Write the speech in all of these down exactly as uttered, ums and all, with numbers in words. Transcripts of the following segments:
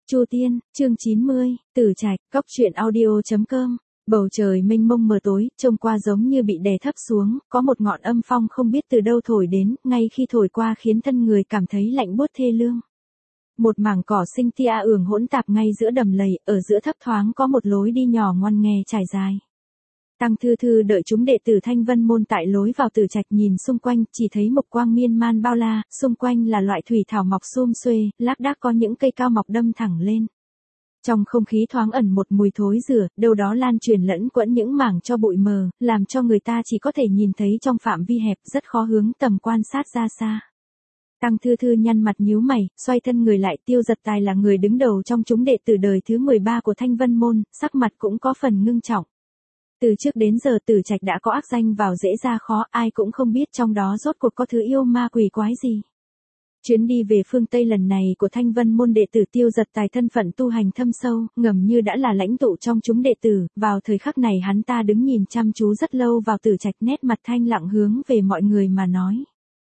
Chu Tiên, chương chín mươi, Tử Trạch, cốc truyện audio chấm com. Bầu trời mênh mông mờ tối, trông qua giống như bị đè thấp xuống, có một ngọn âm phong không biết từ đâu thổi đến, ngay khi thổi qua khiến thân người cảm thấy lạnh buốt thê lương. Một mảng cỏ xinh tia ửng hỗn tạp ngay giữa đầm lầy, ở giữa thấp thoáng có một lối đi nhỏ ngoằn nghè trải dài. Tăng Thư Thư đợi chúng đệ tử Thanh Vân môn tại lối vào Tử Trạch, nhìn xung quanh, chỉ thấy mộc quang miên man bao la, xung quanh là loại thủy thảo mọc sum xuê, lác đác có những cây cao mọc đâm thẳng lên. Trong không khí thoáng ẩn một mùi thối rửa, đâu đó lan truyền lẫn quẫn những mảng cho bụi mờ, làm cho người ta chỉ có thể nhìn thấy trong phạm vi hẹp, rất khó hướng tầm quan sát ra xa. Tăng Thư Thư nhăn mặt nhíu mày, xoay thân người lại. Tiêu Giật Tài là người đứng đầu trong chúng đệ tử đời thứ mười ba của Thanh Vân môn, sắc mặt cũng có phần ngưng trọng. Từ trước đến giờ Tử Trạch đã có ác danh vào dễ ra khó, ai cũng không biết trong đó rốt cuộc có thứ yêu ma quỷ quái gì. Chuyến đi về phương Tây lần này của Thanh Vân môn đệ tử Tiêu Giật Tài thân phận tu hành thâm sâu, ngầm như đã là lãnh tụ trong chúng đệ tử, vào thời khắc này hắn ta đứng nhìn chăm chú rất lâu vào Tử Trạch, nét mặt thanh lặng hướng về mọi người mà nói.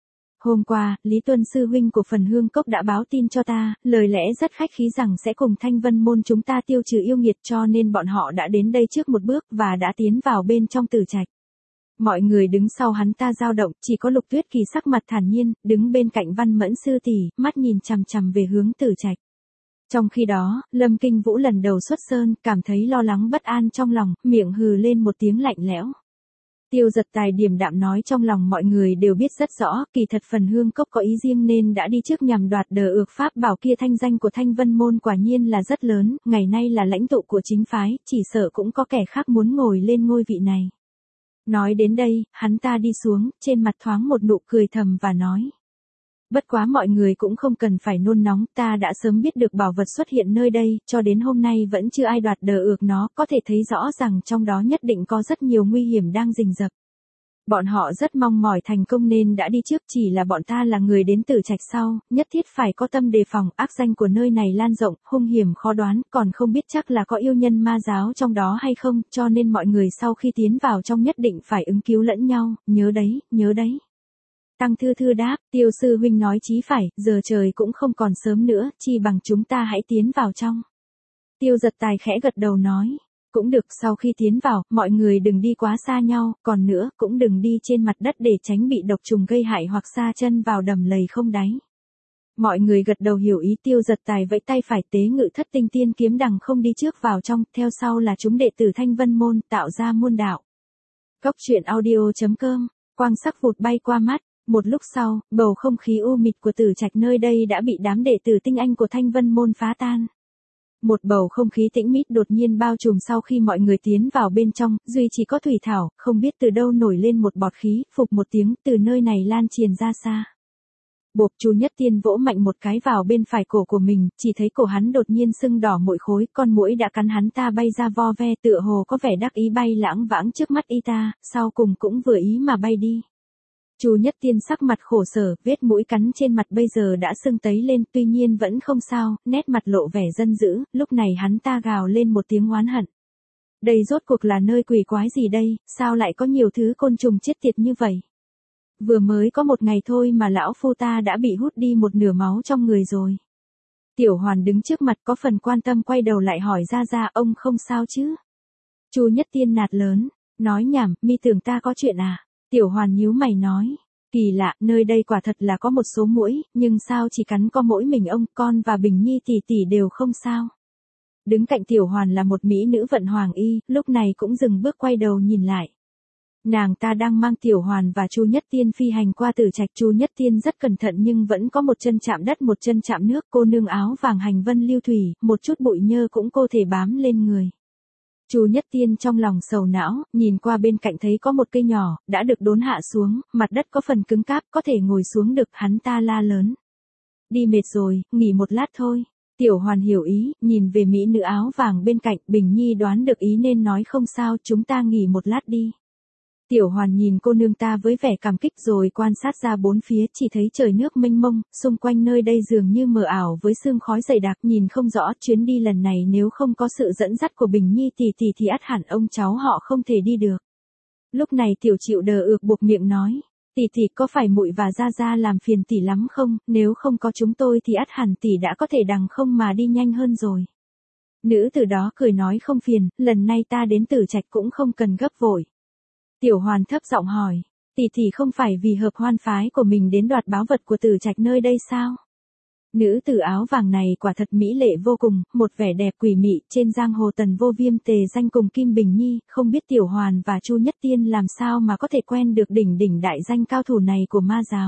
Hôm qua, Lý Tuân sư huynh của Phần Hương Cốc đã báo tin cho ta, lời lẽ rất khách khí rằng sẽ cùng Thanh Vân môn chúng ta tiêu trừ yêu nghiệt, cho nên bọn họ đã đến đây trước một bước và đã tiến vào bên trong Tử Trạch. Mọi người đứng sau hắn ta dao động, chỉ có Lục Tuyết Kỳ sắc mặt thản nhiên, đứng bên cạnh Văn Mẫn sư tỷ, mắt nhìn chằm chằm về hướng Tử Trạch. Trong khi đó, Lâm Kinh Vũ lần đầu xuất sơn, cảm thấy lo lắng bất an trong lòng, miệng hừ lên một tiếng lạnh lẽo. Tiêu Giật Tài điềm đạm nói trong lòng mọi người đều biết rất rõ, kỳ thật Phần Hương Cốc có ý riêng nên đã đi trước nhằm đoạt đờ ược pháp bảo kia. Thanh danh của Thanh Vân môn quả nhiên là rất lớn, ngày nay là lãnh tụ của chính phái, chỉ sợ cũng có kẻ khác muốn ngồi lên ngôi vị này. Nói đến đây, hắn ta đi xuống, trên mặt thoáng một nụ cười thầm và nói. Bất quá mọi người cũng không cần phải nôn nóng, ta đã sớm biết được bảo vật xuất hiện nơi đây, cho đến hôm nay vẫn chưa ai đoạt đờ ược nó, có thể thấy rõ rằng trong đó nhất định có rất nhiều nguy hiểm đang rình rập. Bọn họ rất mong mỏi thành công nên đã đi trước, chỉ là bọn ta là người đến Tử Trạch sau, nhất thiết phải có tâm đề phòng, ác danh của nơi này lan rộng, hung hiểm khó đoán, còn không biết chắc là có yêu nhân ma giáo trong đó hay không, cho nên mọi người sau khi tiến vào trong nhất định phải ứng cứu lẫn nhau, nhớ đấy, nhớ đấy. Tăng Thư Thư đáp, Tiêu sư huynh nói chí phải, giờ trời cũng không còn sớm nữa, chi bằng chúng ta hãy tiến vào trong. Tiêu Giật Tài khẽ gật đầu nói, cũng được, sau khi tiến vào, mọi người đừng đi quá xa nhau, còn nữa, cũng đừng đi trên mặt đất để tránh bị độc trùng gây hại hoặc sa chân vào đầm lầy không đáy. Mọi người gật đầu hiểu ý. Tiêu Giật Tài vẫy tay phải, tế ngự thất tinh tiên kiếm đằng không đi trước vào trong, theo sau là chúng đệ tử Thanh Vân môn, tạo ra môn đạo. Cốc truyện audio chấm com, quang sắc vụt bay qua mắt. Một lúc sau, bầu không khí u mịt của Tử Trạch nơi đây đã bị đám đệ tử tinh anh của Thanh Vân môn phá tan. Một bầu không khí tĩnh mít đột nhiên bao trùm sau khi mọi người tiến vào bên trong, duy chỉ có thủy thảo, không biết từ đâu nổi lên một bọt khí, phục một tiếng, từ nơi này lan truyền ra xa. Bộp, Chu Nhất Tiên vỗ mạnh một cái vào bên phải cổ của mình, chỉ thấy cổ hắn đột nhiên sưng đỏ mỗi khối, con muỗi đã cắn hắn ta bay ra vo ve, tựa hồ có vẻ đắc ý bay lãng vãng trước mắt y ta, sau cùng cũng vừa ý mà bay đi. Chu Nhất Tiên sắc mặt khổ sở, vết mũi cắn trên mặt bây giờ đã sưng tấy lên, tuy nhiên vẫn không sao, nét mặt lộ vẻ giận dữ, lúc này hắn ta gào lên một tiếng oán hận. Đây rốt cuộc là nơi quỷ quái gì đây, sao lại có nhiều thứ côn trùng chết tiệt như vậy? Vừa mới có một ngày thôi mà lão phu ta đã bị hút đi một nửa máu trong người rồi. Tiểu Hoàn đứng trước mặt có phần quan tâm quay đầu lại hỏi ra ra, ông không sao chứ? Chu Nhất Tiên nạt lớn, nói nhảm, mi tưởng ta có chuyện à? Tiểu Hoàn nhíu mày nói, kỳ lạ, nơi đây quả thật là có một số muỗi, nhưng sao chỉ cắn có mỗi mình ông, con và Bình Nhi tỷ tỷ đều không sao. Đứng cạnh Tiểu Hoàn là một mỹ nữ vận hoàng y, lúc này cũng dừng bước quay đầu nhìn lại. Nàng ta đang mang Tiểu Hoàn và Chu Nhất Tiên phi hành qua Tử Trạch. Chu Nhất Tiên rất cẩn thận nhưng vẫn có một chân chạm đất một chân chạm nước, cô nương áo vàng hành vân lưu thủy, một chút bụi nhơ cũng cô thể bám lên người. Chu Nhất Tiên trong lòng sầu não, nhìn qua bên cạnh thấy có một cây nhỏ, đã được đốn hạ xuống, mặt đất có phần cứng cáp, có thể ngồi xuống được, hắn ta la lớn. Đi mệt rồi, nghỉ một lát thôi. Tiểu Hoàn hiểu ý, nhìn về mỹ nữ áo vàng bên cạnh, Bình Nhi đoán được ý nên nói không sao, chúng ta nghỉ một lát đi. Tiểu Hoàn nhìn cô nương ta với vẻ cảm kích rồi quan sát ra bốn phía, chỉ thấy trời nước mênh mông, xung quanh nơi đây dường như mờ ảo với sương khói dày đặc, nhìn không rõ. Chuyến đi lần này nếu không có sự dẫn dắt của Bình Nhi tỷ tỷ thì ắt hẳn ông cháu họ không thể đi được. Lúc này Tiểu Chịu đờ ược buộc miệng nói, Tỷ tỷ có phải muội và Gia Gia làm phiền tỷ lắm không, nếu không có chúng tôi thì ắt hẳn tỷ đã có thể đằng không mà đi nhanh hơn rồi. Nữ tử đó cười nói không phiền, lần này ta đến Tử Trạch cũng không cần gấp vội. Tiểu Hoàn thấp giọng hỏi, tỷ tỷ không phải vì hợp hoan phái của mình đến đoạt báu vật của Tử Trạch nơi đây sao? Nữ tử áo vàng này quả thật mỹ lệ vô cùng, một vẻ đẹp quỷ mị, trên giang hồ Tần Vô Viêm tề danh cùng Kim Bình Nhi, không biết Tiểu Hoàn và Chu Nhất Tiên làm sao mà có thể quen được đỉnh đỉnh đại danh cao thủ này của ma giáo.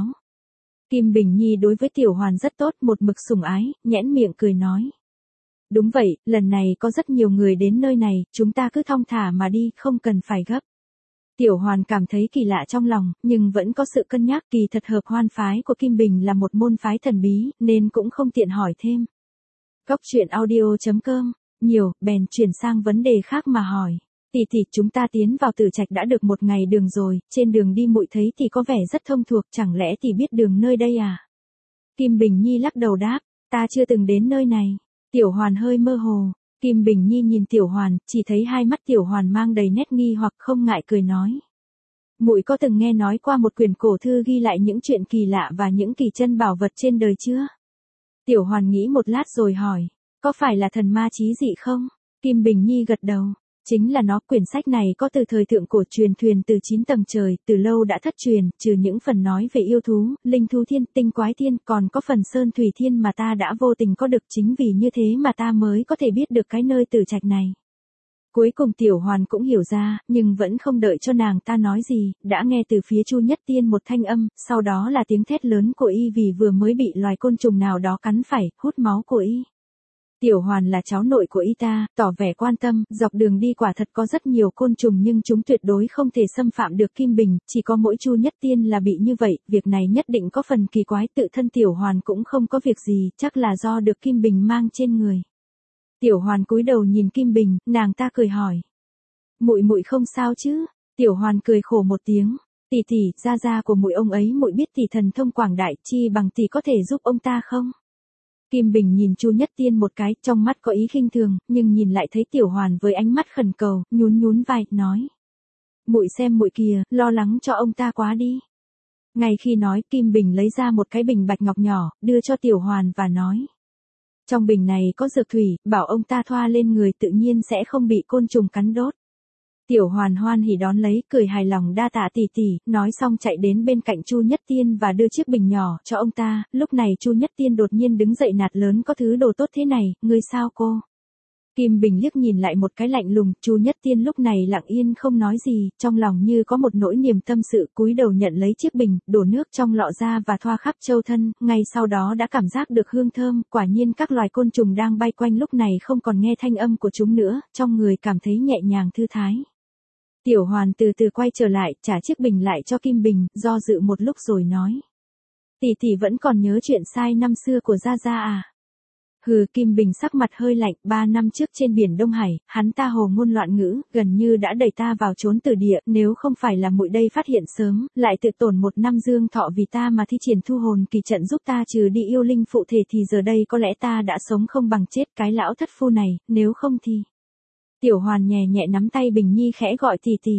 Kim Bình Nhi đối với Tiểu Hoàn rất tốt, một mực sủng ái, nhẽn miệng cười nói. Đúng vậy, lần này có rất nhiều người đến nơi này, chúng ta cứ thong thả mà đi, không cần phải gấp. Tiểu Hoàn cảm thấy kỳ lạ trong lòng, nhưng vẫn có sự cân nhắc, kỳ thật hợp hoan phái của Kim Bình là một môn phái thần bí, nên cũng không tiện hỏi thêm. Cốc truyện audio chấm com, nhiều, bèn chuyển sang vấn đề khác mà hỏi. Tỷ tỷ, chúng ta tiến vào Tử Trạch đã được một ngày đường rồi, trên đường đi muội thấy tỷ có vẻ rất thông thuộc, chẳng lẽ tỷ biết đường nơi đây à? Kim Bình Nhi lắc đầu đáp, ta chưa từng đến nơi này. Tiểu Hoàn hơi mơ hồ. Kim Bình Nhi nhìn Tiểu Hoàn, chỉ thấy hai mắt Tiểu Hoàn mang đầy nét nghi hoặc không ngại cười nói. Muội có từng nghe nói qua một quyển cổ thư ghi lại những chuyện kỳ lạ và những kỳ chân bảo vật trên đời chưa? Tiểu Hoàn nghĩ một lát rồi hỏi, có phải là thần ma chí dị không? Kim Bình Nhi gật đầu, chính là nó. Quyển sách này có từ thời thượng cổ, truyền thuyền từ chín tầng trời, từ lâu đã thất truyền, trừ những phần nói về yêu thú, linh thú thiên, tinh quái thiên, còn có phần sơn thủy thiên mà ta đã vô tình có được, chính vì như thế mà ta mới có thể biết được cái nơi Tử Trạch này. Cuối cùng Tiểu Hoàn cũng hiểu ra, nhưng vẫn không đợi cho nàng ta nói gì, đã nghe từ phía Chu Nhất Tiên một thanh âm, sau đó là tiếng thét lớn của y vì vừa mới bị loài côn trùng nào đó cắn phải, hút máu của y. Tiểu Hoàn là cháu nội của y ta, tỏ vẻ quan tâm, dọc đường đi quả thật có rất nhiều côn trùng nhưng chúng tuyệt đối không thể xâm phạm được Kim Bình, chỉ có mỗi Chu Nhất Tiên là bị như vậy, việc này nhất định có phần kỳ quái, tự thân Tiểu Hoàn cũng không có việc gì, chắc là do được Kim Bình mang trên người. Tiểu Hoàn cúi đầu nhìn Kim Bình, nàng ta cười hỏi. Muội muội không sao chứ? Tiểu Hoàn cười khổ một tiếng. Tỷ tỷ, Gia Gia của muội ông ấy muội biết tỷ thần thông quảng đại, chi bằng tỷ có thể giúp ông ta không? Kim Bình nhìn Chu Nhất Tiên một cái, trong mắt có ý khinh thường, nhưng nhìn lại thấy Tiểu Hoàn với ánh mắt khẩn cầu, nhún nhún vai, nói. Muội xem muội kìa, lo lắng cho ông ta quá đi. Ngay khi nói, Kim Bình lấy ra một cái bình bạch ngọc nhỏ, đưa cho Tiểu Hoàn và nói. Trong bình này có dược thủy, bảo ông ta thoa lên người tự nhiên sẽ không bị côn trùng cắn đốt. Tiểu Hoàn hoan hỉ đón lấy, cười hài lòng đa tạ tỷ tỷ, nói xong chạy đến bên cạnh Chu Nhất Tiên và đưa chiếc bình nhỏ cho ông ta. Lúc này Chu Nhất Tiên đột nhiên đứng dậy nạt lớn, có thứ đồ tốt thế này, ngươi sao cô? Kim Bình liếc nhìn lại một cái lạnh lùng, Chu Nhất Tiên lúc này lặng yên không nói gì, trong lòng như có một nỗi niềm tâm sự, cúi đầu nhận lấy chiếc bình, đổ nước trong lọ ra và thoa khắp châu thân, ngay sau đó đã cảm giác được hương thơm, quả nhiên các loài côn trùng đang bay quanh lúc này không còn nghe thanh âm của chúng nữa, trong người cảm thấy nhẹ nhàng thư thái. Tiểu Hoàn từ từ quay trở lại, trả chiếc bình lại cho Kim Bình, do dự một lúc rồi nói. Tỷ tỷ vẫn còn nhớ chuyện sai năm xưa của Gia Gia à? Hừ, Kim Bình sắc mặt hơi lạnh, ba năm trước trên biển Đông Hải, hắn ta hồ ngôn loạn ngữ, gần như đã đẩy ta vào trốn tử địa, nếu không phải là muội đây phát hiện sớm, lại tự tổn một năm dương thọ vì ta mà thi triển thu hồn kỳ trận giúp ta trừ đi yêu linh phụ thể thì giờ đây có lẽ ta đã sống không bằng chết, cái lão thất phu này, nếu không thì... Tiểu Hoàn nhẹ nhẹ nắm tay Bình Nhi khẽ gọi tỷ tỷ.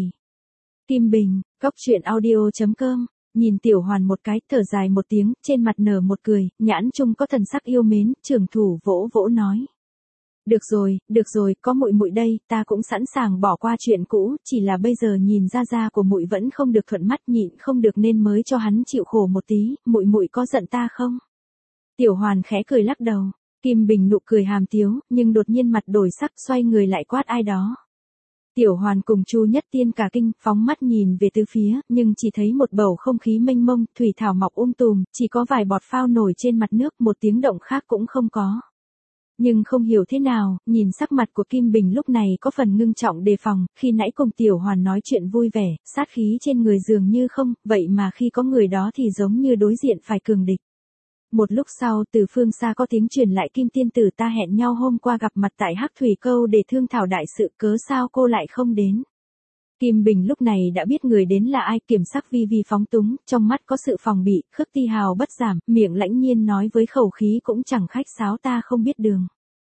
Kim Bình, cốc truyện audio chấm com. Nhìn Tiểu Hoàn một cái, thở dài một tiếng, trên mặt nở một cười, nhãn trung có thần sắc yêu mến, trưởng thủ vỗ vỗ nói. Được rồi, được rồi, có muội muội đây, ta cũng sẵn sàng bỏ qua chuyện cũ, chỉ là bây giờ nhìn Gia Gia của muội vẫn không được thuận mắt, nhịn không được nên mới cho hắn chịu khổ một tí, muội muội có giận ta không? Tiểu Hoàn khẽ cười lắc đầu. Kim Bình nụ cười hàm tiếu, nhưng đột nhiên mặt đổi sắc, xoay người lại quát ai đó. Tiểu Hoàn cùng Chu Nhất Tiên cả kinh, phóng mắt nhìn về tứ phía, nhưng chỉ thấy một bầu không khí mênh mông, thủy thảo mọc um tùm, chỉ có vài bọt phao nổi trên mặt nước, một tiếng động khác cũng không có. Nhưng không hiểu thế nào, nhìn sắc mặt của Kim Bình lúc này có phần ngưng trọng đề phòng, khi nãy cùng Tiểu Hoàn nói chuyện vui vẻ, sát khí trên người dường như không, vậy mà khi có người đó thì giống như đối diện phải cường địch. Một lúc sau, từ phương xa có tiếng truyền lại, Kim tiên tử ta hẹn nhau hôm qua gặp mặt tại Hắc Thủy Câu để thương thảo đại sự, cớ sao cô lại không đến? Kim Bình lúc này đã biết người đến là ai, kiểm sắc vi vi phóng túng, trong mắt có sự phòng bị, Khước Ti Hào bất giảm, miệng lãnh nhiên nói với khẩu khí cũng chẳng khách sáo, ta không biết đường.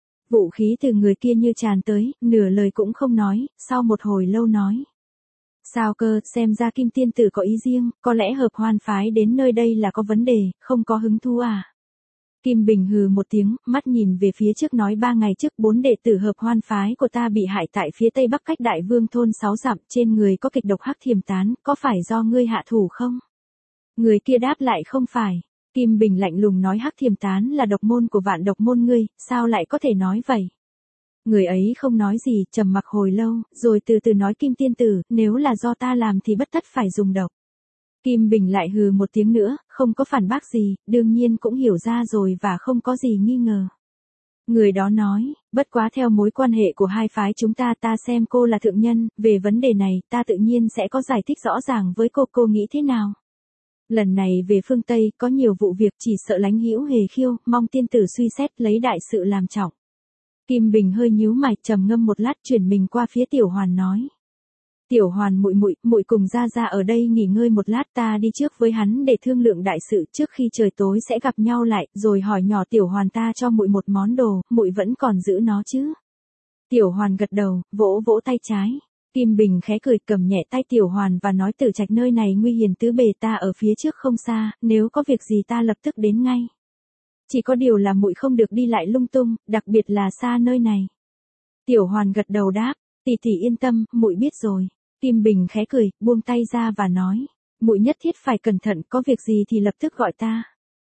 Vũ khí từ người kia như tràn tới, nửa lời cũng không nói, sau một hồi lâu nói. Sao cơ, xem ra Kim tiên tử có ý riêng, có lẽ hợp hoan phái đến nơi đây là có vấn đề, không có hứng thú à? Kim Bình hừ một tiếng, mắt nhìn về phía trước nói ba ngày trước bốn đệ tử hợp hoan phái của ta bị hại tại phía tây bắc cách Đại Vương thôn sáu dặm, trên người có kịch độc hắc thiềm tán, có phải do ngươi hạ thủ không? Người kia đáp lại không phải. Kim Bình lạnh lùng nói hắc thiềm tán là độc môn của vạn độc môn ngươi, sao lại có thể nói vậy? Người ấy không nói gì, trầm mặc hồi lâu, rồi từ từ nói Kim tiên tử, nếu là do ta làm thì bất tất phải dùng độc. Kim Bình lại hừ một tiếng nữa, không có phản bác gì, đương nhiên cũng hiểu ra rồi và không có gì nghi ngờ. Người đó nói, bất quá theo mối quan hệ của hai phái chúng ta ta xem cô là thượng nhân, về vấn đề này ta tự nhiên sẽ có giải thích rõ ràng với cô, cô nghĩ thế nào? Lần này về phương Tây có nhiều vụ việc chỉ sợ Lánh Hữu hề khiêu, mong tiên tử suy xét lấy đại sự làm trọng. Kim Bình hơi nhíu mày, trầm ngâm một lát chuyển mình qua phía Tiểu Hoàn nói. Tiểu Hoàn muội muội, muội cùng Gia Gia ở đây nghỉ ngơi một lát, ta đi trước với hắn để thương lượng đại sự, trước khi trời tối sẽ gặp nhau lại, rồi hỏi nhỏ Tiểu Hoàn ta cho muội một món đồ, muội vẫn còn giữ nó chứ? Tiểu Hoàn gật đầu, vỗ vỗ tay trái. Kim Bình khẽ cười cầm nhẹ tay Tiểu Hoàn và nói Tử Trạch nơi này nguy hiểm tứ bề, ta ở phía trước không xa, nếu có việc gì ta lập tức đến ngay. Chỉ có điều là muội không được đi lại lung tung, đặc biệt là xa nơi này. Tiểu Hoàn gật đầu đáp, tỷ tỷ yên tâm, muội biết rồi. Kim Bình khẽ cười, buông tay ra và nói, muội nhất thiết phải cẩn thận, có việc gì thì lập tức gọi ta.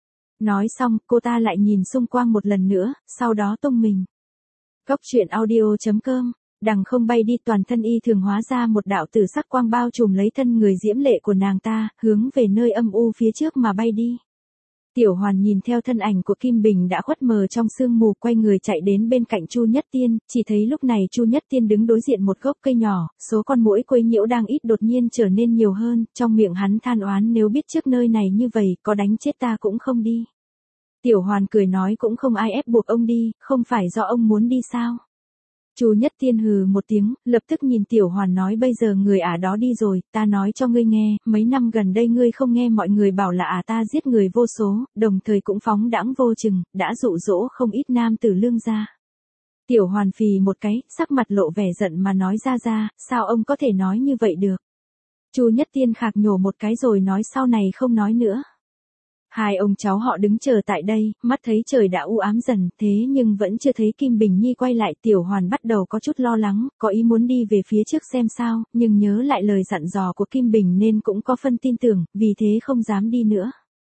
Nói xong, cô ta lại nhìn xung quanh một lần nữa, sau đó tung mình. Cốc truyện audio chấm com, đằng không bay đi, toàn thân y thường hóa ra một đạo tử sắc quang bao trùm lấy thân người diễm lệ của nàng ta, hướng về nơi âm u phía trước mà bay đi. Tiểu Hoàn nhìn theo thân ảnh của Kim Bình đã khuất mờ trong sương mù, quay người chạy đến bên cạnh Chu Nhất Tiên, chỉ thấy lúc này Chu Nhất Tiên đứng đối diện một gốc cây nhỏ, số con muỗi quấy nhiễu đang ít đột nhiên trở nên nhiều hơn, trong miệng hắn than oán nếu biết trước nơi này như vậy, có đánh chết ta cũng không đi. Tiểu Hoàn cười nói cũng không ai ép buộc ông đi, không phải do ông muốn đi sao? Chu Nhất Tiên hừ một tiếng, lập tức nhìn Tiểu Hoàn nói bây giờ người ả đó đi rồi, ta nói cho ngươi nghe, mấy năm gần đây ngươi không nghe mọi người bảo là ả ta giết người vô số, đồng thời cũng phóng đãng vô chừng, đã dụ dỗ không ít nam tử lương gia. Tiểu Hoàn phì một cái, sắc mặt lộ vẻ giận mà nói ra ra, sao ông có thể nói như vậy được? Chu Nhất Tiên khạc nhổ một cái rồi nói sau này không nói nữa. Hai ông cháu họ đứng chờ tại đây, mắt thấy trời đã u ám dần, thế nhưng vẫn chưa thấy Kim Bình Nhi quay lại. Tiểu Hoàn bắt đầu có chút lo lắng, có ý muốn đi về phía trước xem sao, nhưng nhớ lại lời dặn dò của Kim Bình nên cũng có phân tin tưởng, vì thế không dám đi nữa.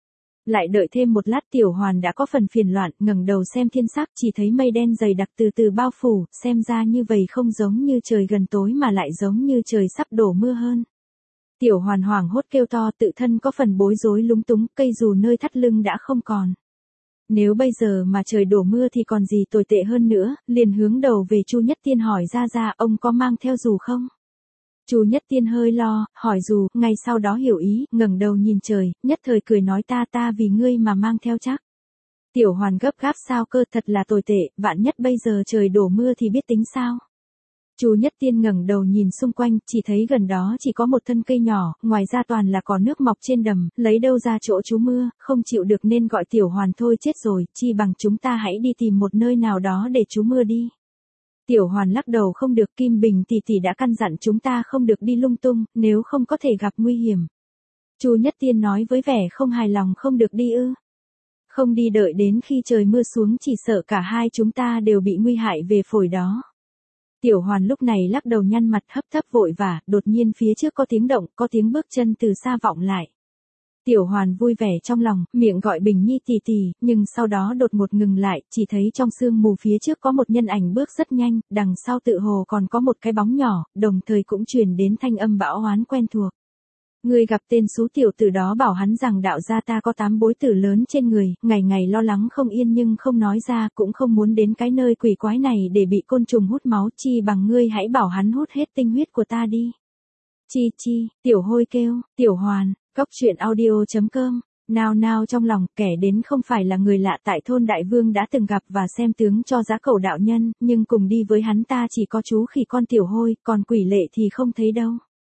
Lại đợi thêm một lát Tiểu Hoàn đã có phần phiền loạn, ngẩng đầu xem thiên sắc, chỉ thấy mây đen dày đặc từ từ bao phủ, xem ra như vậy không giống như trời gần tối mà lại giống như trời sắp đổ mưa hơn. Tiểu Hoàn hoảng hốt kêu to, tự thân có phần bối rối lúng túng, cây dù nơi thắt lưng đã không còn. Nếu bây giờ mà trời đổ mưa thì còn gì tồi tệ hơn nữa, liền hướng đầu về Chu Nhất Tiên hỏi ra ra, ông có mang theo dù không? Chu Nhất Tiên hơi lo, hỏi dù, ngay sau đó hiểu ý, ngẩng đầu nhìn trời, nhất thời cười nói ta ta vì ngươi mà mang theo chắc. Tiểu Hoàn gấp gáp sao cơ, thật là tồi tệ, vạn nhất bây giờ trời đổ mưa thì biết tính sao? Chu Nhất Tiên ngẩng đầu nhìn xung quanh, chỉ thấy gần đó chỉ có một thân cây nhỏ, ngoài ra toàn là cỏ nước mọc trên đầm, lấy đâu ra chỗ trú mưa, không chịu được nên gọi Tiểu Hoàn thôi chết rồi, chi bằng chúng ta hãy đi tìm một nơi nào đó để trú mưa đi. Tiểu Hoàn lắc đầu không được, Kim Bình tỷ tỷ đã căn dặn chúng ta không được đi lung tung, nếu không có thể gặp nguy hiểm. Chu Nhất Tiên nói với vẻ không hài lòng, không được đi ư? Không đi đợi đến khi trời mưa xuống chỉ sợ cả hai chúng ta đều bị nguy hại về phổi đó. Tiểu Hoàn lúc này lắc đầu nhăn mặt hấp tấp vội vã, đột nhiên phía trước có tiếng động, có tiếng bước chân từ xa vọng lại. Tiểu Hoàn vui vẻ trong lòng, miệng gọi Bình Nhi tỷ tỷ, nhưng sau đó đột ngột ngừng lại, chỉ thấy trong sương mù phía trước có một nhân ảnh bước rất nhanh, đằng sau tự hồ còn có một cái bóng nhỏ, đồng thời cũng truyền đến thanh âm bão oán quen thuộc. Ngươi gặp tên xú tiểu tử đó bảo hắn rằng đạo gia ta có tám bối tử lớn trên người, ngày ngày lo lắng không yên nhưng không nói ra, cũng không muốn đến cái nơi quỷ quái này để bị côn trùng hút máu, chi bằng ngươi hãy bảo hắn hút hết tinh huyết của ta đi. Chi chi, Tiểu Hôi kêu, Tiểu Hoàn, cốc truyện audio chấm com, nào nào trong lòng, kẻ đến không phải là người lạ, tại thôn Đại Vương đã từng gặp và xem tướng cho Giá Cẩu đạo nhân, nhưng cùng đi với hắn ta chỉ có chú khỉ con Tiểu Hôi, còn quỷ lệ thì không thấy đâu.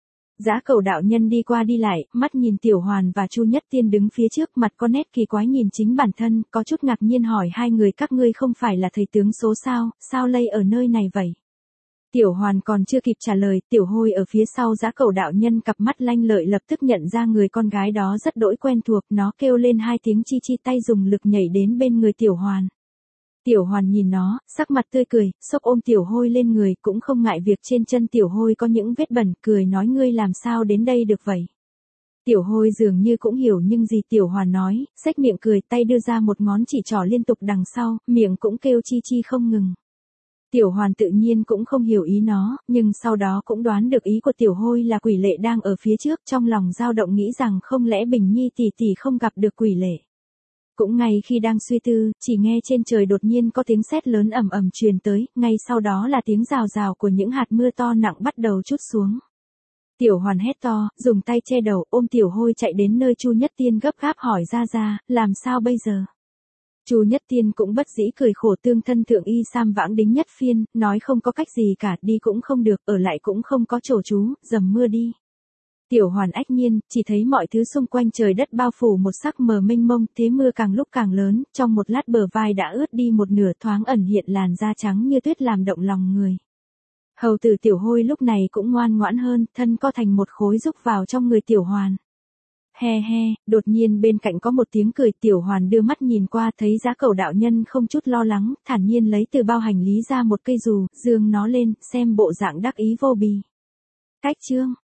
Giá Cẩu đạo nhân đi qua đi lại, mắt nhìn Tiểu Hoàn và Chu Nhất Tiên đứng phía trước, mặt có nét kỳ quái nhìn chính bản thân, có chút ngạc nhiên hỏi hai người các ngươi không phải là thầy tướng số sao, sao lây ở nơi này vậy? Tiểu Hoàn còn chưa kịp trả lời, Tiểu Hôi ở phía sau Dã Cẩu đạo nhân cặp mắt lanh lợi lập tức nhận ra người con gái đó rất đỗi quen thuộc, nó kêu lên hai tiếng chi chi tay dùng lực nhảy đến bên người Tiểu Hoàn. Tiểu Hoàn nhìn nó, sắc mặt tươi cười, xốc ôm Tiểu Hôi lên người, cũng không ngại việc trên chân Tiểu Hôi có những vết bẩn, cười nói ngươi làm sao đến đây được vậy. Tiểu Hôi dường như cũng hiểu nhưng gì Tiểu Hoàn nói, xách miệng cười, tay đưa ra một ngón chỉ trỏ liên tục đằng sau, miệng cũng kêu chi chi không ngừng. Tiểu Hoàn tự nhiên cũng không hiểu ý nó, nhưng sau đó cũng đoán được ý của Tiểu Hôi là quỷ lệ đang ở phía trước, trong lòng dao động nghĩ rằng không lẽ Bình Nhi tỷ tỷ không gặp được quỷ lệ. Cũng ngay khi đang suy tư, chỉ nghe trên trời đột nhiên có tiếng sét lớn ầm ầm truyền tới, ngay sau đó là tiếng rào rào của những hạt mưa to nặng bắt đầu trút xuống. Tiểu Hoàn hét to, dùng tay che đầu, ôm Tiểu Hôi chạy đến nơi Chu Nhất Tiên gấp gáp hỏi ra ra, làm sao bây giờ? Chu Nhất Tiên cũng bất dĩ cười khổ, tương thân thượng y sam vãng đính nhất phiên, nói không có cách gì cả, đi cũng không được, ở lại cũng không có chỗ trú, dầm mưa đi. Tiểu Hoàn ách nhiên, chỉ thấy mọi thứ xung quanh trời đất bao phủ một sắc mờ mênh mông, thế mưa càng lúc càng lớn, trong một lát bờ vai đã ướt đi một nửa, thoáng ẩn hiện làn da trắng như tuyết làm động lòng người. Hầu tử Tiểu Hôi lúc này cũng ngoan ngoãn hơn, thân co thành một khối rúc vào trong người Tiểu Hoàn. He he, đột nhiên bên cạnh có một tiếng cười, Tiểu Hoàn đưa mắt nhìn qua thấy Dã Cẩu đạo nhân không chút lo lắng, thản nhiên lấy từ bao hành lý ra một cây dù, giương nó lên, xem bộ dạng đắc ý vô bì. Cách chương